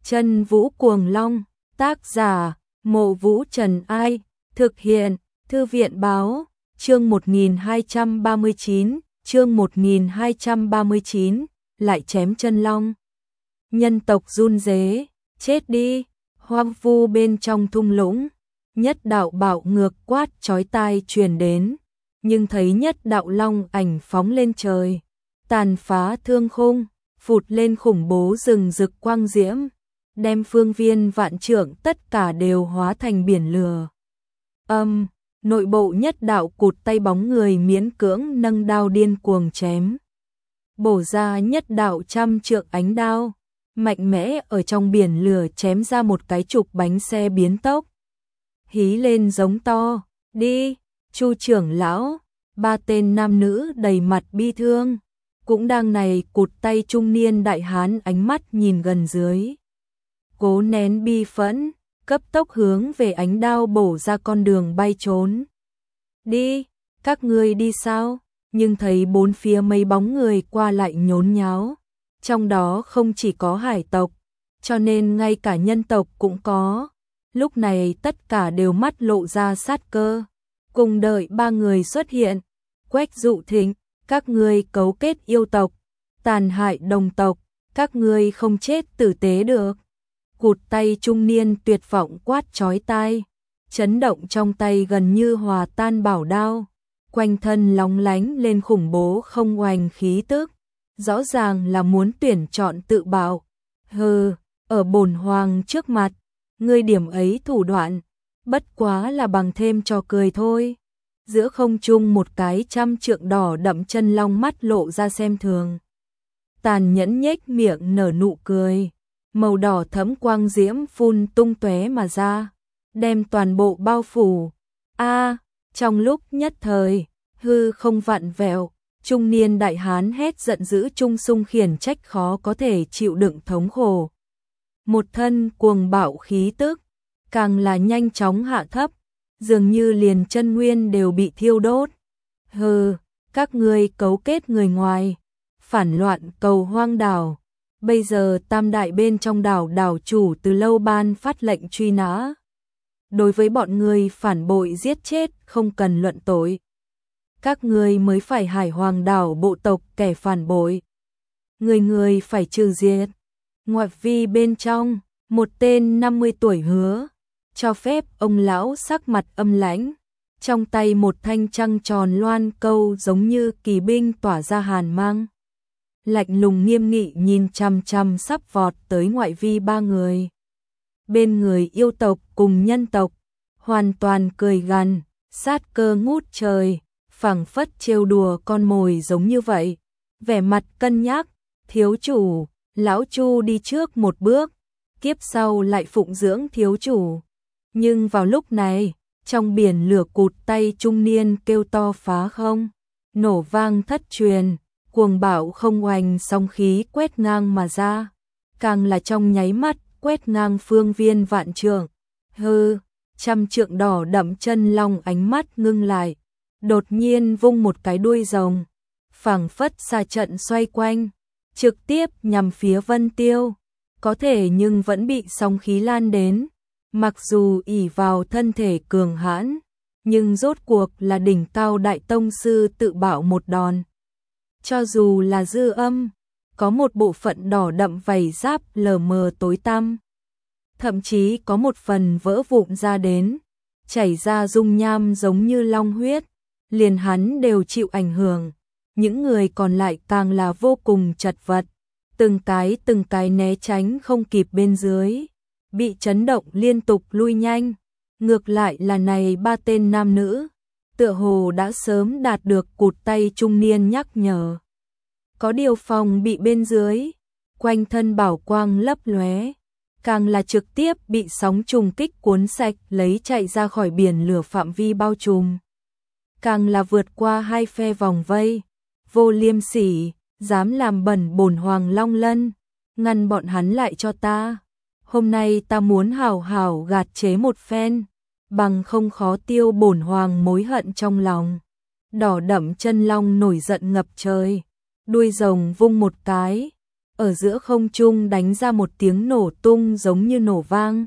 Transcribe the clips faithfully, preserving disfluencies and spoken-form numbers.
Chân Vũ Cuồng Long, tác giả, Mộ Vũ Trần Ai, thực hiện, Thư viện Báo, chương một nghìn hai trăm ba mươi chín, chương một nghìn hai trăm ba mươi chín, lại chém chân long. Nhân tộc run rế, chết đi, hoang vu bên trong thung lũng, nhất đạo bạo ngược quát chói tai truyền đến, nhưng thấy nhất đạo long ảnh phóng lên trời, tàn phá thương khung, phụt lên khủng bố rừng rực quang diễm, đem phương viên vạn trượng tất cả đều hóa thành biển lửa. Âm, nội bộ nhất đạo cụt tay bóng người miễn cưỡng nâng đao điên cuồng chém. Bổ ra nhất đạo trăm trượng ánh đao, mạnh mẽ ở trong biển lửa chém ra một cái trục bánh xe biến tốc. Hí lên giống to, đi, Chu trưởng lão, ba tên nam nữ đầy mặt bi thương, cũng đang này cụt tay trung niên đại hán ánh mắt nhìn gần dưới. Cố nén bi phẫn, cấp tốc hướng về ánh đao bổ ra con đường bay trốn. Đi, các ngươi đi sao? Nhưng thấy bốn phía mấy bóng người qua lại nhốn nháo, trong đó không chỉ có hải tộc, cho nên ngay cả nhân tộc cũng có. Lúc này tất cả đều mắt lộ ra sát cơ, cùng đợi ba người xuất hiện. Quách Dụ Thịnh, các ngươi cấu kết yêu tộc, tàn hại đồng tộc, các ngươi không chết tử tế được. Cụt tay trung niên tuyệt vọng quát chói tai, chấn động trong tay gần như hòa tan bảo đao, quanh thân lóng lánh lên khủng bố không oanh khí tức, rõ ràng là muốn tuyển chọn tự bạo. Hừ, ở bổn hoàng trước mặt, ngươi điểm ấy thủ đoạn, bất quá là bằng thêm trò cười thôi. Giữa không trung một cái trăm trượng đỏ đậm chân long mắt lộ ra xem thường, tàn nhẫn nhếch miệng nở nụ cười, màu đỏ thẫm quang diễm phun tung tóe mà ra, đem toàn bộ bao phủ. A, trong lúc nhất thời, hư không vặn vẹo, trung niên đại hán hét giận dữ trung sung khiển trách khó có thể chịu đựng thống khổ. Một thân cuồng bạo khí tức, càng là nhanh chóng hạ thấp, dường như liền chân nguyên đều bị thiêu đốt. Hừ, các ngươi cấu kết người ngoài, phản loạn cầu hoang đảo. Bây giờ tam đại bên trong đảo đảo chủ từ lâu ban phát lệnh truy nã. Đối với bọn người phản bội giết chết không cần luận tội. Các ngươi mới phải hải hoàng đảo bộ tộc kẻ phản bội. Người người phải trừ diệt. Ngoại vi bên trong, một tên năm mươi tuổi hứa, cho phép ông lão sắc mặt âm lãnh, trong tay một thanh trăng tròn loan câu giống như kỳ binh tỏa ra hàn mang. Lạnh lùng nghiêm nghị nhìn chằm chằm sắp vọt tới ngoại vi ba người. Bên người yêu tộc cùng nhân tộc, hoàn toàn cười gằn, sát cơ ngút trời, phảng phất trêu đùa con mồi giống như vậy. Vẻ mặt cân nhắc, thiếu chủ, lão Chu đi trước một bước, kiếp sau lại phụng dưỡng thiếu chủ. Nhưng vào lúc này, trong biển lửa cụt tay trung niên kêu to phá không, nổ vang thất truyền, cuồng bạo không oanh sóng khí quét ngang mà ra, càng là trong nháy mắt quét ngang phương viên vạn trượng. Hư, trăm trượng đỏ đậm chân long ánh mắt ngưng lại, đột nhiên vung một cái đuôi rồng, phảng phất xa trận xoay quanh, trực tiếp nhằm phía Vân Tiêu, có thể nhưng vẫn bị sóng khí lan đến. Mặc dù ỷ vào thân thể cường hãn, nhưng rốt cuộc là đỉnh cao đại tông sư tự bạo một đòn. Cho dù là dư âm, có một bộ phận đỏ đậm vảy giáp lờ mờ tối tăm, thậm chí có một phần vỡ vụn ra đến, chảy ra dung nham giống như long huyết, liền hắn đều chịu ảnh hưởng. Những người còn lại càng là vô cùng chật vật, từng cái từng cái né tránh không kịp bên dưới, bị chấn động liên tục lui nhanh. Ngược lại là này ba tên nam nữ, tựa hồ đã sớm đạt được cụt tay trung niên nhắc nhở. Có điều phòng bị bên dưới, quanh thân bảo quang lấp lóe, càng là trực tiếp bị sóng trùng kích cuốn sạch lấy chạy ra khỏi biển lửa phạm vi bao trùm. Càng là vượt qua hai phe vòng vây, vô liêm sỉ, dám làm bẩn bổn hoàng Long Lân, ngăn bọn hắn lại cho ta. Hôm nay ta muốn hảo hảo gạt chế một phen, bằng không khó tiêu bổn hoàng mối hận trong lòng. Đỏ đậm chân long nổi giận ngập trời, đuôi rồng vung một cái, ở giữa không trung đánh ra một tiếng nổ tung giống như nổ vang.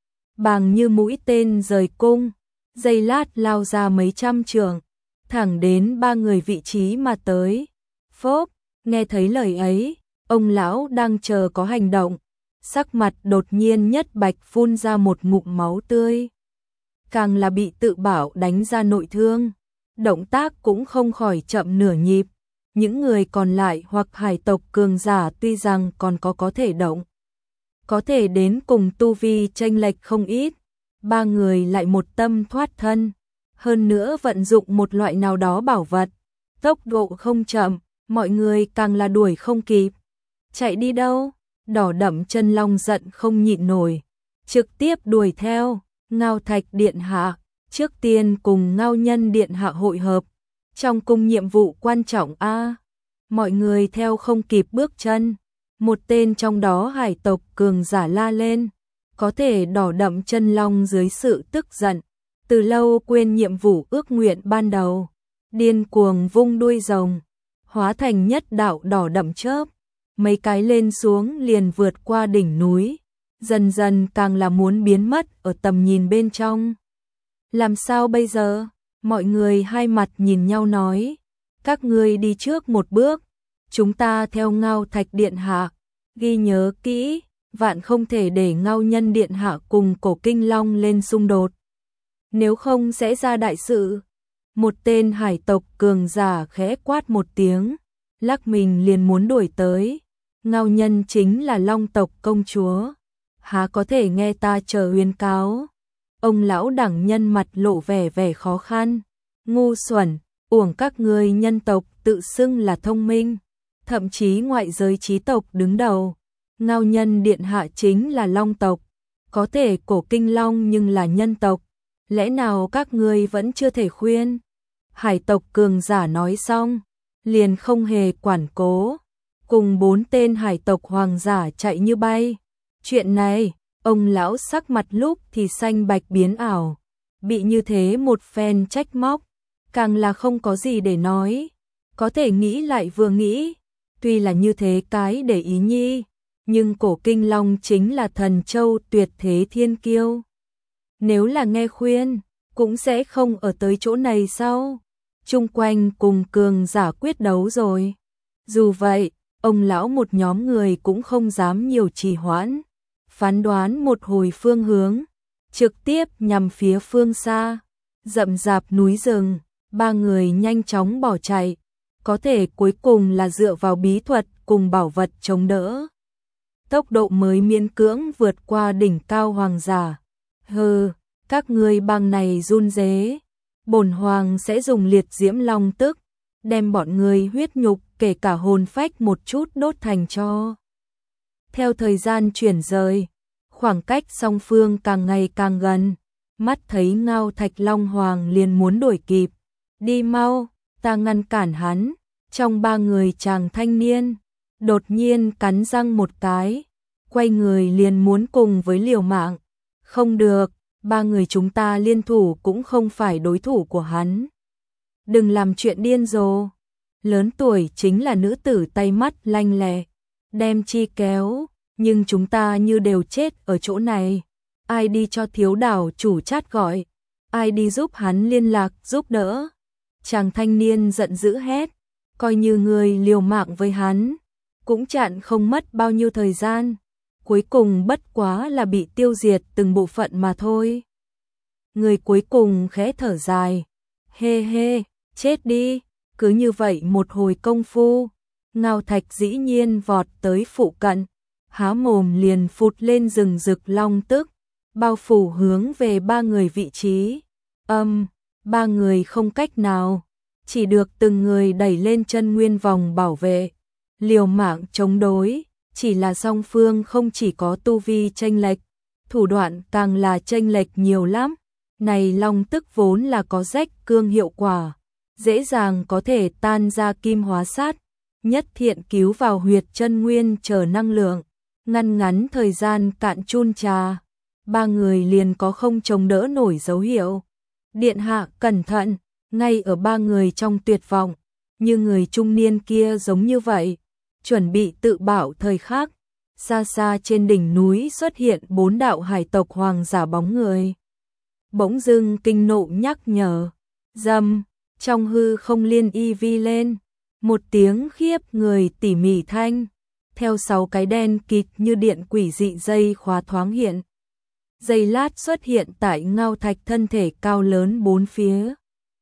Bàng như mũi tên rời cung, giây lát lao ra mấy trăm trượng, thẳng đến ba người vị trí mà tới. Phốp, nghe thấy lời ấy, ông lão đang chờ có hành động, sắc mặt đột nhiên nhất bạch phun ra một ngụm máu tươi. Càng là bị tự bảo đánh ra nội thương, động tác cũng không khỏi chậm nửa nhịp. Những người còn lại hoặc hải tộc cường giả tuy rằng còn có có thể động, có thể đến cùng tu vi chênh lệch không ít, ba người lại một tâm thoát thân, hơn nữa vận dụng một loại nào đó bảo vật, tốc độ không chậm, mọi người càng là đuổi không kịp. Chạy đi đâu? Đỏ Đậm Chân Long giận không nhịn nổi, trực tiếp đuổi theo. Ngao Thạch điện hạ, trước tiên cùng Ngao Nhân điện hạ hội hợp, trong cung nhiệm vụ quan trọng a. Mọi người theo không kịp bước chân, một tên trong đó hải tộc cường giả la lên, có thể Đỏ Đậm Chân Long dưới sự tức giận, từ lâu quên nhiệm vụ ước nguyện ban đầu, điên cuồng vung đuôi rồng, hóa thành nhất đạo đỏ đậm chớp, mấy cái lên xuống liền vượt qua đỉnh núi, dần dần càng là muốn biến mất ở tầm nhìn bên trong. Làm sao bây giờ? Mọi người hai mặt nhìn nhau nói, các ngươi đi trước một bước, chúng ta theo Ngao Thạch điện hạ, ghi nhớ kỹ, vạn không thể để Ngao Nhân điện hạ cùng Cổ Kinh Long lên xung đột, nếu không sẽ ra đại sự. Một tên hải tộc cường giả khẽ quát một tiếng, lắc mình liền muốn đuổi tới. Ngao Nhân chính là Long tộc công chúa, há có thể nghe ta chờ uyên cáo. Ông lão đẳng nhân mặt lộ vẻ vẻ khó khăn, ngu xuẩn, uổng các ngươi nhân tộc tự xưng là thông minh, thậm chí ngoại giới trí tộc đứng đầu. Ngao Nhân điện hạ chính là Long tộc, có thể Cổ Kinh Long nhưng là nhân tộc, lẽ nào các ngươi vẫn chưa thể khuyên? Hải tộc cường giả nói xong, liền không hề quản cố, cùng bốn tên hải tộc hoàng giả chạy như bay. Chuyện này, ông lão sắc mặt lúc thì xanh bạch biến ảo, bị như thế một phen trách móc, càng là không có gì để nói, có thể nghĩ lại vừa nghĩ, tuy là như thế cái để ý nhi, nhưng Cổ Kinh Long chính là thần châu tuyệt thế thiên kiêu. Nếu là nghe khuyên, cũng sẽ không ở tới chỗ này sao? Chung quanh cùng cường giả quyết đấu rồi. Dù vậy, ông lão một nhóm người cũng không dám nhiều trì hoãn, phán đoán một hồi phương hướng, trực tiếp nhằm phía phương xa, rậm rạp núi rừng, ba người nhanh chóng bỏ chạy, có thể cuối cùng là dựa vào bí thuật cùng bảo vật chống đỡ. Tốc độ mới miễn cưỡng vượt qua đỉnh cao hoàng giả. Hừ, các ngươi bang này run rế, bổn hoàng sẽ dùng liệt diễm long tức, đem bọn người huyết nhục kể cả hồn phách một chút đốt thành tro. Theo thời gian chuyển rời, khoảng cách song phương càng ngày càng gần, mắt thấy Ngao Thạch Long Hoàng liền muốn đuổi kịp. Đi mau, ta ngăn cản hắn. Trong ba người chàng thanh niên, đột nhiên cắn răng một cái, quay người liền muốn cùng với liều mạng. Không được, ba người chúng ta liên thủ cũng không phải đối thủ của hắn. Đừng làm chuyện điên rồ. Lớn tuổi chính là nữ tử tay mắt lanh lẹ, đem chi kéo, nhưng chúng ta như đều chết ở chỗ này. Ai đi cho thiếu đảo chủ chat gọi, ai đi giúp hắn liên lạc giúp đỡ. Chàng thanh niên giận dữ hét, coi như người liều mạng với hắn, cũng chặn không mất bao nhiêu thời gian, cuối cùng bất quá là bị tiêu diệt từng bộ phận mà thôi. Người cuối cùng khẽ thở dài, hê hê, chết đi. Cứ như vậy một hồi công phu, Ngao Thạch dĩ nhiên vọt tới phụ cận, há mồm liền phụt lên rừng rực long tức, bao phủ hướng về ba người vị trí. Âm, ba người không cách nào, chỉ được từng người đẩy lên chân nguyên vòng bảo vệ, liều mạng chống đối, chỉ là song phương không chỉ có tu vi chênh lệch, thủ đoạn càng là chênh lệch nhiều lắm. Này long tức vốn là có rách cương hiệu quả, dễ dàng có thể tan ra kim hóa sát, nhất thiện cứu vào huyệt chân nguyên chờ năng lượng, ngăn ngắn thời gian cạn chun trà, ba người liền có không chống đỡ nổi dấu hiệu. Điện hạ cẩn thận, ngay ở ba người trong tuyệt vọng, như người trung niên kia giống như vậy, chuẩn bị tự bảo thời khắc. Xa xa trên đỉnh núi xuất hiện bốn đạo hải tộc hoàng giả bóng người. Bỗng dưng kinh nộ nhắc nhở, dầm, trong hư không liên y vi lên, một tiếng khiếp người tỉ mỉ thanh, theo sáu cái đen kịt như điện quỷ dị dây khóa thoáng hiện. Giây lát xuất hiện tại Ngao Thạch thân thể cao lớn bốn phía,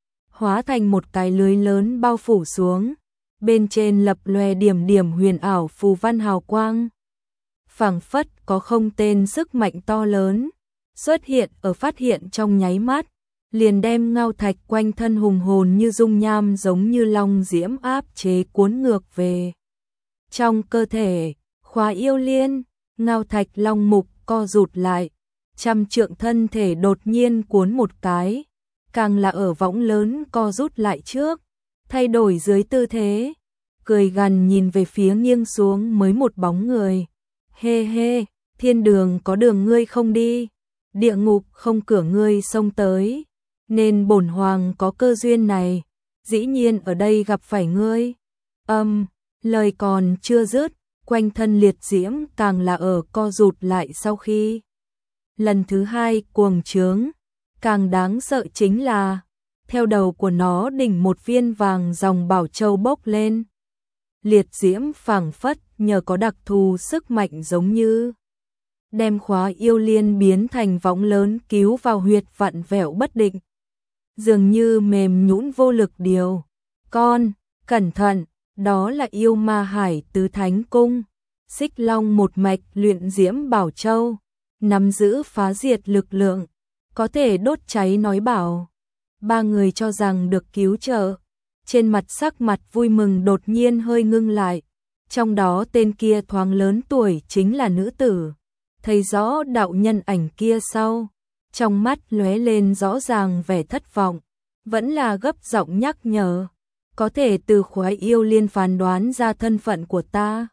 hóa thành một cái lưới lớn bao phủ xuống, bên trên lập lòe điểm điểm huyền ảo phù văn hào quang. Phảng phất có không tên sức mạnh to lớn xuất hiện ở phát hiện trong nháy mắt, liền đem Ngao Thạch quanh thân hùng hồn như dung nham giống như long diễm áp chế cuốn ngược về. Trong cơ thể, khóa yêu liên, Ngao Thạch long mục co rụt lại, trăm trượng thân thể đột nhiên cuốn một cái, càng là ở võng lớn co rút lại trước, thay đổi dưới tư thế, cười gằn nhìn về phía nghiêng xuống mới một bóng người. Hê hê, thiên đường có đường ngươi không đi, địa ngục không cửa ngươi xông tới, nên bổn hoàng có cơ duyên này, dĩ nhiên ở đây gặp phải ngươi. Âm, lời còn chưa dứt, quanh thân liệt diễm càng là ở co rụt lại sau khi. Lần thứ hai cuồng trướng, càng đáng sợ chính là, theo đầu của nó đỉnh một viên vàng dòng bảo châu bốc lên. Liệt diễm phảng phất nhờ có đặc thù sức mạnh giống như đem khóa yêu liên biến thành võng lớn cứu vào huyệt vặn vẹo bất định. Dường như mềm nhũn vô lực điều. Con, cẩn thận, đó là yêu ma hải tứ thánh cung. Xích long một mạch luyện diễm bảo châu, nắm giữ phá diệt lực lượng, có thể đốt cháy nói bảo. Ba người cho rằng được cứu trợ. Trên mặt sắc mặt vui mừng đột nhiên hơi ngưng lại, trong đó tên kia thoáng lớn tuổi chính là nữ tử. Thấy rõ đạo nhân ảnh kia sau, trong mắt lóe lên rõ ràng vẻ thất vọng, vẫn là gấp giọng nhắc nhở, có thể từ khóa yêu liên phán đoán ra thân phận của ta.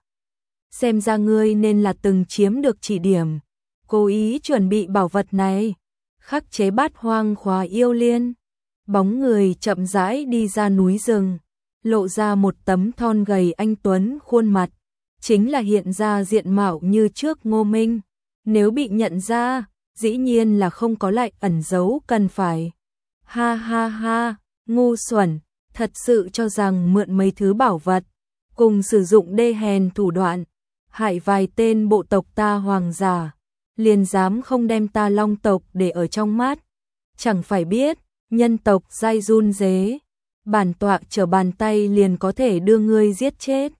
Xem ra ngươi nên là từng chiếm được chỉ điểm, cố ý chuẩn bị bảo vật này, khắc chế bát hoang khóa yêu liên. Bóng người chậm rãi đi ra núi rừng, lộ ra một tấm thon gầy anh tuấn khuôn mặt, chính là hiện ra diện mạo như trước Ngô Minh. Nếu bị nhận ra, dĩ nhiên là không có lại ẩn giấu cần phải. Ha ha ha, ngu xuẩn, thật sự cho rằng mượn mấy thứ bảo vật, cùng sử dụng đê hèn thủ đoạn, hại vài tên bộ tộc ta hoàng giả, liền dám không đem ta long tộc để ở trong mắt. Chẳng phải biết, nhân tộc dai run dế, bản tọa trở bàn tay liền có thể đưa ngươi giết chết.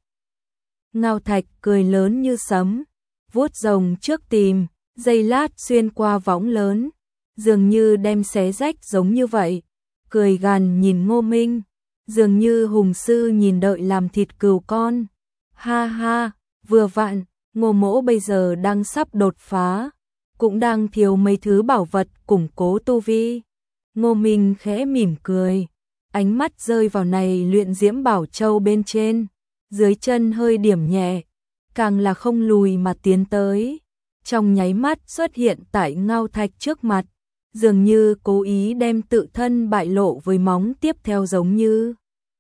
Ngao Thạch cười lớn như sấm, vuốt rồng trước tìm, giây lát xuyên qua võng lớn, dường như đem xé rách giống như vậy, cười gằn nhìn Ngô Minh, dường như hùng sư nhìn đợi làm thịt cừu con. Ha ha, vừa vặn, Ngô mỗ bây giờ đang sắp đột phá, cũng đang thiếu mấy thứ bảo vật củng cố tu vi. Ngô Minh khẽ mỉm cười, ánh mắt rơi vào này luyện diễm bảo châu bên trên, dưới chân hơi điểm nhẹ, càng là không lùi mà tiến tới, trong nháy mắt xuất hiện tại Ngao Thạch trước mặt, dường như cố ý đem tự thân bại lộ với móng tiếp theo giống như.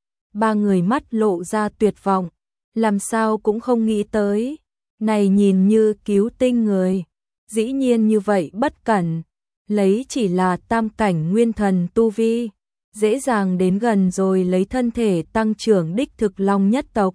Ba người mắt lộ ra tuyệt vọng, làm sao cũng không nghĩ tới, này nhìn như cứu tinh người, dĩ nhiên như vậy bất cẩn. Lấy chỉ là tam cảnh nguyên thần tu vi, dễ dàng đến gần rồi lấy thân thể tăng trưởng đích thực long nhất tộc.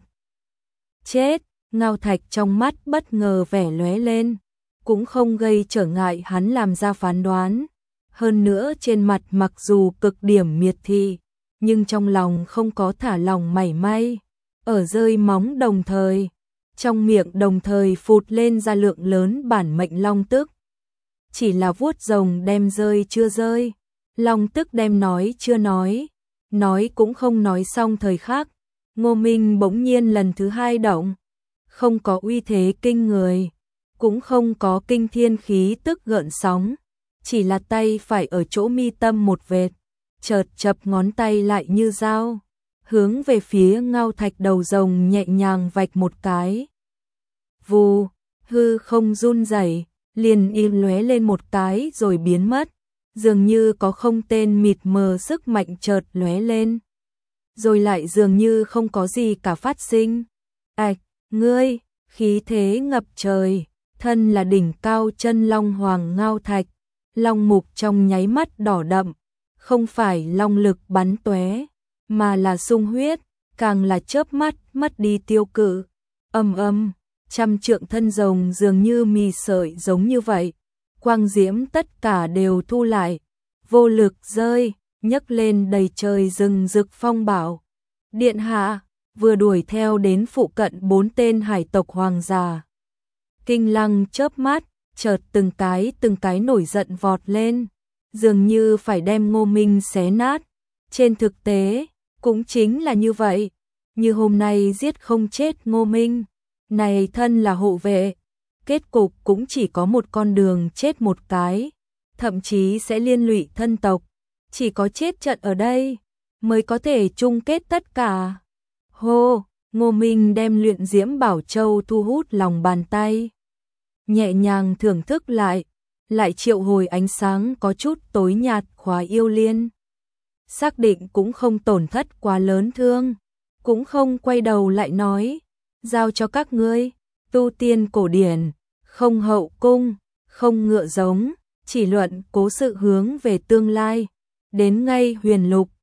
Chết, Ngao Thạch trong mắt bất ngờ vẻ lóe lên, cũng không gây trở ngại hắn làm ra phán đoán. Hơn nữa trên mặt mặc dù cực điểm miệt thị, nhưng trong lòng không có thả lòng mảy may. Ở rơi móng đồng thời, trong miệng đồng thời phụt lên ra lượng lớn bản mệnh long tức. Chỉ là vuốt rồng đem rơi chưa rơi, long tức đem nói chưa nói, nói cũng không nói xong thời khắc. Ngô Minh bỗng nhiên lần thứ hai động, không có uy thế kinh người, cũng không có kinh thiên khí tức gợn sóng, chỉ là tay phải ở chỗ mi tâm một vệt, chợt chập ngón tay lại như dao, hướng về phía Ngao Thạch đầu rồng nhẹ nhàng vạch một cái. Vù, hư không run rẩy, liền im lóe lên một cái rồi biến mất, dường như có không tên mịt mờ sức mạnh chợt lóe lên, rồi lại dường như không có gì cả phát sinh. Ạch, Ngươi, khí thế ngập trời, thân là đỉnh cao chân long hoàng ngao thạch, long mục trong nháy mắt đỏ đậm, không phải long lực bắn tóe, mà là sung huyết, càng là chớp mắt mất đi tiêu cự. Ầm ầm, trăm trượng thân rồng dường như mì sợi giống như vậy, quang diễm tất cả đều thu lại, vô lực rơi, nhấc lên đầy trời rừng rực phong bảo. Điện hạ vừa đuổi theo đến phụ cận bốn tên hải tộc hoàng già. Kinh Lăng chớp mắt, chợt từng cái từng cái nổi giận vọt lên, dường như phải đem Ngô Minh xé nát. Trên thực tế, cũng chính là như vậy, như hôm nay giết không chết Ngô Minh, này thân là hộ vệ, kết cục cũng chỉ có một con đường chết một cái, thậm chí sẽ liên lụy thân tộc, chỉ có chết trận ở đây mới có thể chung kết tất cả. Hô, Ngô Minh đem luyện diễm bảo châu thu hút lòng bàn tay, nhẹ nhàng thưởng thức lại, lại triệu hồi ánh sáng có chút tối nhạt khóa yêu liên. Xác định cũng không tổn thất quá lớn thương, cũng không quay đầu lại nói, giao cho các ngươi, tu tiên cổ điển, không hậu cung, không ngựa giống, chỉ luận cố sự hướng về tương lai, đến ngay huyền lục,